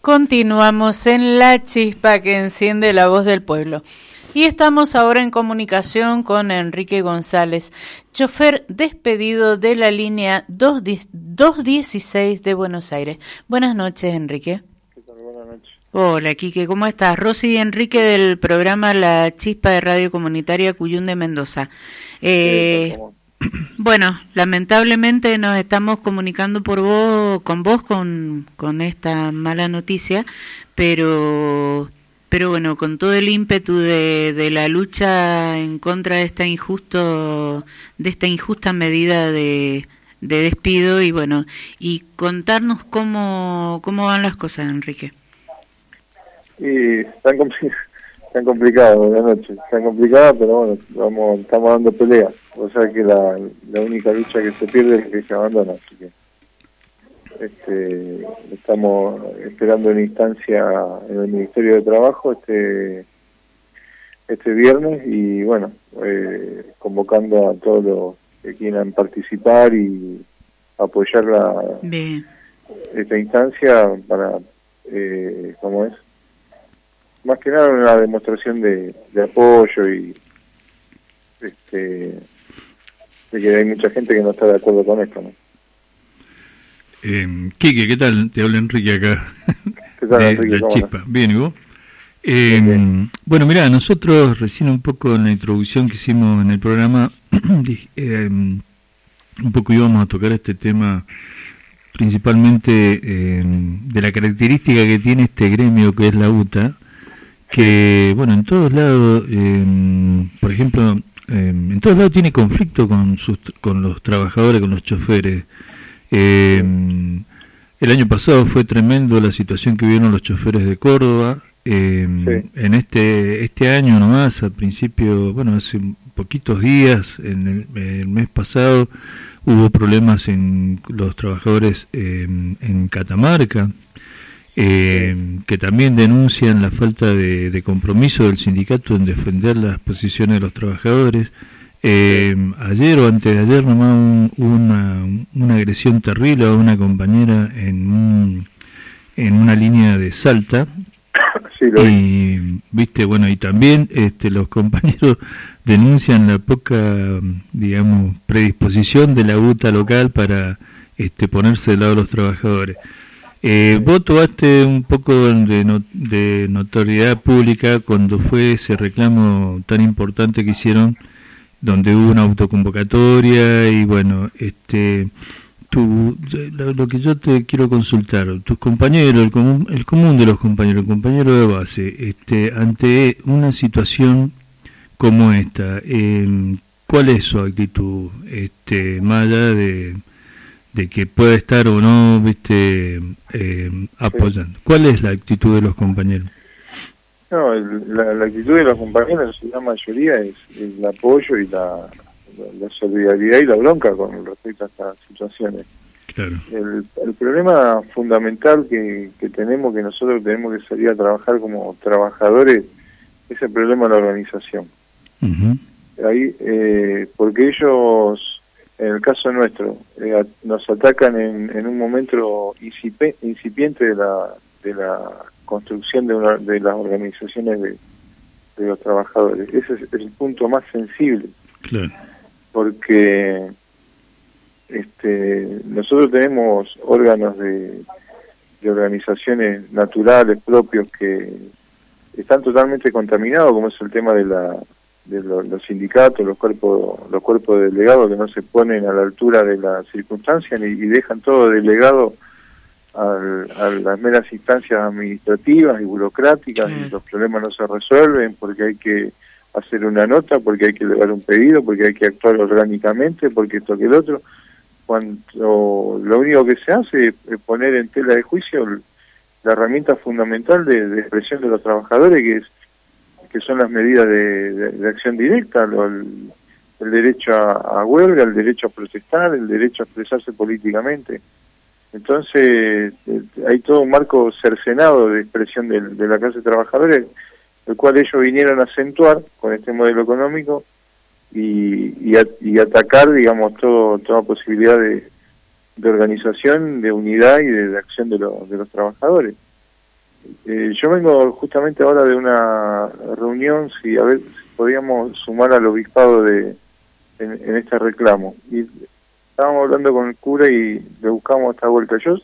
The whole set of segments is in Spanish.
Continuamos en La Chispa que enciende la voz del pueblo. Y estamos ahora en comunicación con Enrique González, chofer despedido de la línea 216 de Buenos Aires. Buenas noches, Enrique. ¿Qué tal? Buenas noches. Hola, Quique, ¿cómo estás? Rosy y Enrique del programa La Chispa de Radio Comunitaria Cuyún de Mendoza. Bueno, lamentablemente nos estamos comunicando con vos con esta mala noticia, pero bueno, con todo el ímpetu de la lucha en contra de esta injusta medida de despido, y bueno, y contarnos cómo van las cosas, Enrique. Y están complicadas la noche, están complicadas, pero bueno, estamos dando pelea. O sea que la única lucha que se pierde es que se abandona, así que estamos esperando una instancia en el Ministerio de Trabajo este viernes, y bueno, convocando a todos los que quieran participar y apoyar esta instancia para, ¿cómo es? Más que nada una demostración de apoyo y de que hay mucha gente que no está de acuerdo con esto, ¿no? Quique, ¿qué tal? Te habla Enrique acá. ¿Qué tal, Enrique? La Chispa. Bien, ¿y vos? Bien. Bueno, mirá, nosotros recién un poco en la introducción que hicimos en el programa, un poco íbamos a tocar este tema principalmente de la característica que tiene este gremio que es la UTA, que, bueno, en todos lados, por ejemplo, en todos lados tiene conflicto con los trabajadores, con los choferes. El año pasado fue tremendo la situación que vivieron los choferes de Córdoba. Sí. En este año nomás, al principio, bueno, hace poquitos días, en el mes pasado, hubo problemas en los trabajadores en Catamarca, que también denuncian la falta de compromiso del sindicato en defender las posiciones de los trabajadores. Ayer o antes de ayer nomás hubo una agresión terrible a una compañera en una línea de Salta. Sí, y viste, bueno, y también los compañeros denuncian la poca, digamos, predisposición de la UTA local para ponerse del lado de los trabajadores. Vos tomaste un poco de notoriedad pública cuando fue ese reclamo tan importante que hicieron, donde hubo una autoconvocatoria, y bueno, lo que yo te quiero consultar, tus compañeros, el común de los compañeros, el compañero de base, ante una situación como esta, ¿cuál es su actitud, más allá de que pueda estar o no, apoyando? ¿Cuál es la actitud de los compañeros? No, la actitud de los compañeros, la mayoría, es el apoyo y la solidaridad y la bronca con respecto a estas situaciones. Claro. El problema fundamental que tenemos, que nosotros tenemos que salir a trabajar como trabajadores, es el problema de la organización. Uh-huh. Ahí, porque ellos, en el caso nuestro, nos atacan en un momento incipiente de la construcción de las organizaciones de los trabajadores. Ese es el punto más sensible. Claro. Porque nosotros tenemos órganos de organizaciones naturales propios que están totalmente contaminados, como es el tema de los sindicatos, los cuerpos delegados, que no se ponen a la altura de las circunstancias y dejan todo delegado a las meras instancias administrativas y burocráticas, y los problemas no se resuelven porque hay que hacer una nota, porque hay que elevar un pedido, porque hay que actuar orgánicamente, porque esto que el otro, cuando lo único que se hace es poner en tela de juicio la herramienta fundamental de expresión de los trabajadores, que son las medidas de acción directa, el derecho a huelga, el derecho a protestar, el derecho a expresarse políticamente. Entonces hay todo un marco cercenado de expresión de la clase trabajadora, el cual ellos vinieron a acentuar con este modelo económico y atacar, digamos, toda posibilidad de organización, de unidad y de acción de los trabajadores. Yo vengo justamente ahora de una reunión, a ver si podíamos sumar al obispado en este reclamo. Y estábamos hablando con el cura y le buscamos esta vuelta. Yo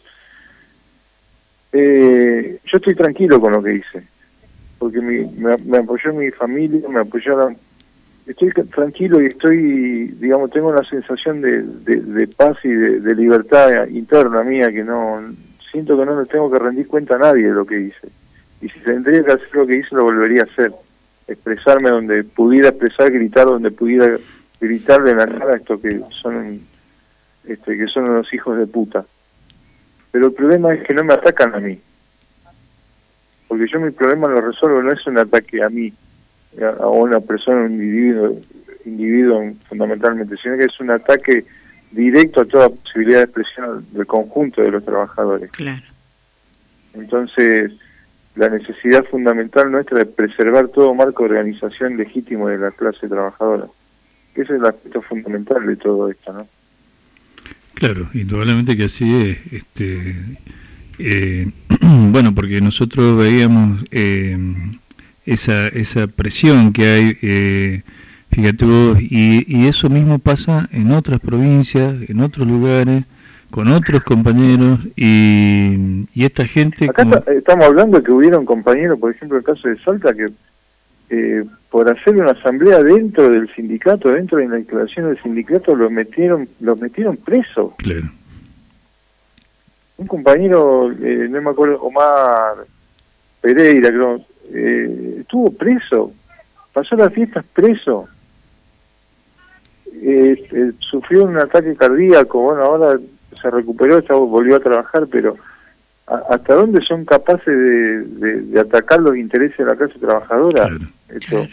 estoy tranquilo con lo que hice, porque me apoyó mi familia, me apoyaron. Estoy tranquilo y digamos, tengo una sensación de paz y de libertad interna mía, que no siento que no le tengo que rendir cuenta a nadie de lo que hice. Y si tendría que hacer lo que hice, lo volvería a hacer. Expresarme donde pudiera expresar, gritar donde pudiera gritarle en la cara a estos que son unos hijos de puta. Pero el problema es que no me atacan a mí. Porque yo mi problema lo resuelvo, no es un ataque a mí, a una persona, un individuo fundamentalmente, sino que es un ataque directo a toda posibilidad de expresión del conjunto de los trabajadores. Claro. Entonces, la necesidad fundamental nuestra es preservar todo marco de organización legítimo de la clase trabajadora. Ese es el aspecto fundamental de todo esto, ¿no? Claro, indudablemente que así es. Bueno, porque nosotros veíamos esa presión que hay, fíjate vos, y eso mismo pasa en otras provincias, en otros lugares, con otros compañeros, y esta gente... Acá estamos hablando de que hubieron compañeros, por ejemplo, el caso de Salta, que por hacer una asamblea dentro del sindicato, dentro de la declaración del sindicato, los metieron presos. Claro. Un compañero, no me acuerdo, Omar Pereira, creo, estuvo preso, pasó las fiestas preso, sufrió un ataque cardíaco, bueno, ahora se recuperó, volvió a trabajar, pero ¿hasta dónde son capaces de atacar los intereses de la clase trabajadora? Claro. Claro.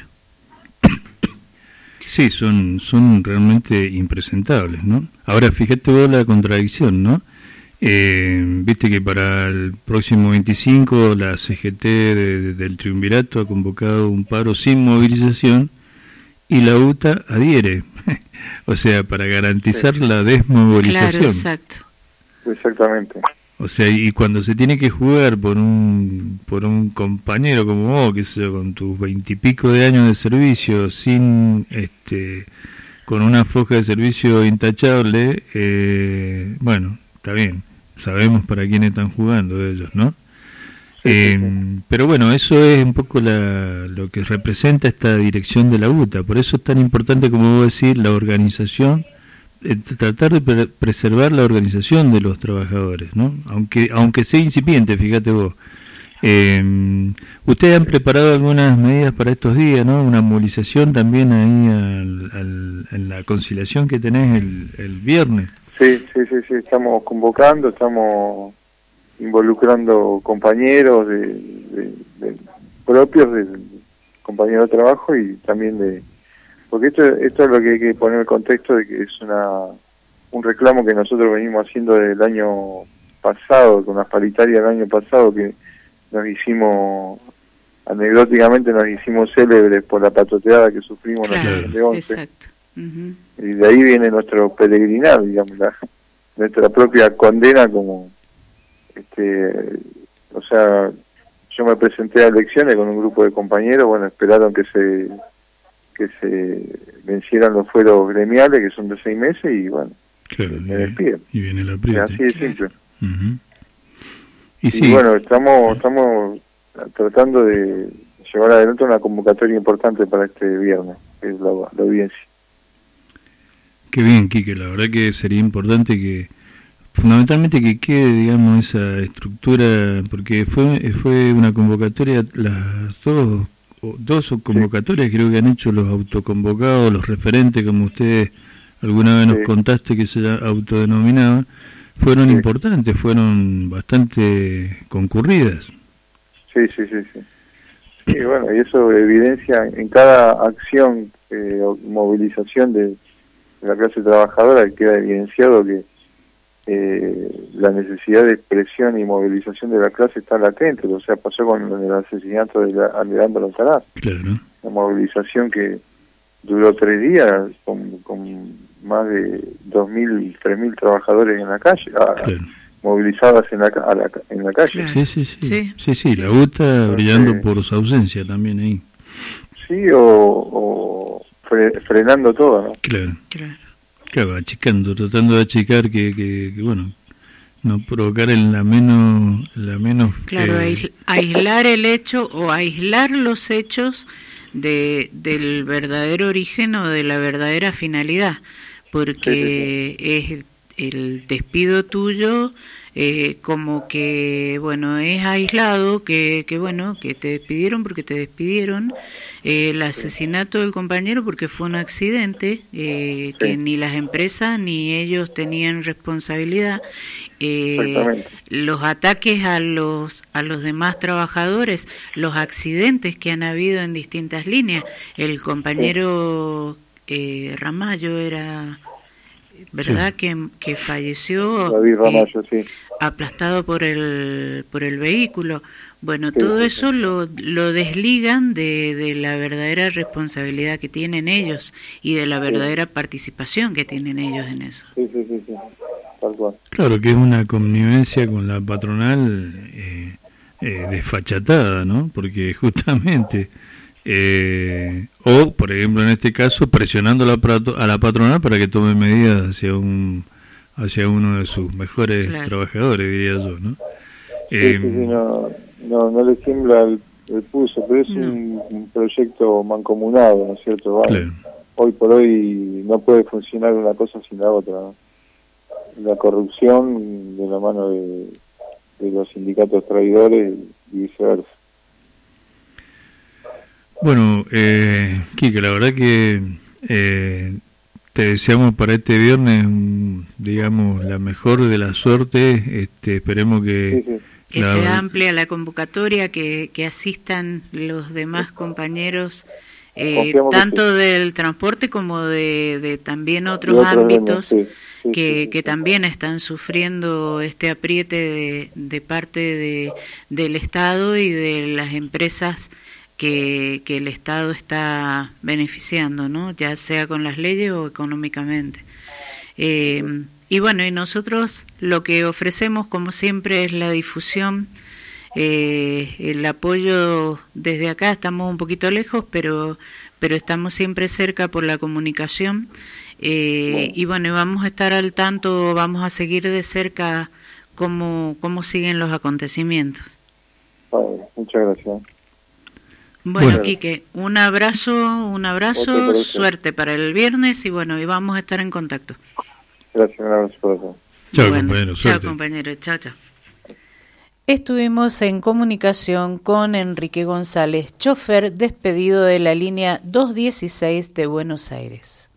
Sí, son realmente impresentables, ¿no? Ahora, fíjate vos la contradicción, ¿no? Viste que para el próximo 25 la CGT del Triunvirato ha convocado un paro sin movilización y la UTA adhiere, o sea, para garantizar la desmovilización. Claro, exacto. Exactamente. O sea, y cuando se tiene que jugar por un compañero como vos, que sé yo, con tus 20 y pico de años de servicio, sin con una foja de servicio intachable, bueno, está bien, sabemos para quién están jugando ellos, ¿no? Pero bueno, eso es un poco lo que representa esta dirección de la UTA. Por eso es tan importante, como vos decís, la organización, tratar de preservar la organización de los trabajadores, ¿no? Aunque sea incipiente, fíjate vos. Ustedes han preparado algunas medidas para estos días, ¿no? Una movilización también ahí en la conciliación que tenés el viernes. Sí, estamos convocando, estamos involucrando compañeros propios de compañeros de trabajo y también porque esto es lo que hay que poner en el contexto de que es un reclamo que nosotros venimos haciendo del año pasado, con las paritarias del año pasado, que nos hicimos, anecdóticamente nos hicimos célebres por la patoteada que sufrimos en la Revolución de 11. Exacto. Uh-huh. Y de ahí viene nuestro peregrinar, digamos, nuestra propia condena como, o sea, yo me presenté a elecciones con un grupo de compañeros, bueno, esperaron que se vencieran los fueros gremiales, que son de 6 meses, y bueno, claro, me despiden. Y viene la apriete. Así de simple. Uh-huh. Y bueno, estamos tratando de llevar adelante una convocatoria importante para este viernes, que es la audiencia. Qué bien, Quique, la verdad que sería importante que, fundamentalmente, que quede, digamos, esa estructura, porque fue una convocatoria, las dos convocatorias creo que han hecho los autoconvocados, los referentes, como ustedes alguna vez nos contaste que se autodenominaban, fueron importantes, fueron bastante concurridas. Sí, bueno, y eso evidencia en cada acción o movilización de la clase trabajadora, queda evidenciado que la necesidad de expresión y movilización de la clase está latente. O sea, pasó con el asesinato de Alejandro Alcaraz. Claro. La movilización que duró 3 días con más de 2.000, 3.000 trabajadores en la calle, movilizadas en la calle. Claro. Sí, la U está brillando por su ausencia también ahí. Sí, o frenando todo, ¿no? Claro, achicando, tratando de achicar que bueno, no provocar en la menos claro, aislar el hecho o aislar los hechos del verdadero origen o de la verdadera finalidad, porque es el despido tuyo como que bueno es aislado, que bueno que te despidieron porque te despidieron, el asesinato del compañero porque fue un accidente que ni las empresas ni ellos tenían responsabilidad, los ataques a los demás trabajadores, los accidentes que han habido en distintas líneas, el compañero Ramallo era, ¿verdad? Que falleció David Ramallo, aplastado por el vehículo. Bueno, todo eso lo desligan de la verdadera responsabilidad que tienen ellos y de la verdadera participación que tienen ellos en eso. Sí, tal cual. Claro que es una connivencia con la patronal desfachatada, ¿no? Porque justamente o por ejemplo en este caso presionando a la patronal para que tome medidas hacia uno de sus mejores trabajadores, diría yo, ¿no? No le tiembla el pulso, pero es un proyecto mancomunado, ¿no es cierto? Claro. Hoy por hoy no puede funcionar una cosa sin la otra, ¿no? La corrupción de la mano de los sindicatos traidores y viceversa. Bueno, Quique, la verdad que te deseamos para este viernes, digamos, la mejor de la suerte. Esperemos que sea amplia la convocatoria, que asistan los demás compañeros, tanto del transporte como de también otros ámbitos que también están sufriendo este apriete de parte del Estado y de las empresas que el Estado está beneficiando, ¿no? Ya sea con las leyes o económicamente. Y bueno, y nosotros lo que ofrecemos, como siempre, es la difusión, el apoyo desde acá. Estamos un poquito lejos, pero estamos siempre cerca por la comunicación. Y bueno, vamos a estar al tanto, vamos a seguir de cerca cómo siguen los acontecimientos. Muchas gracias. Bueno, Quique, un abrazo, suerte para el viernes y bueno, y vamos a estar en contacto. Gracias, un abrazo para todos. Chao, compañero. Chao, compañero. Chao. Estuvimos en comunicación con Enrique González, chofer despedido de la línea 216 de Buenos Aires.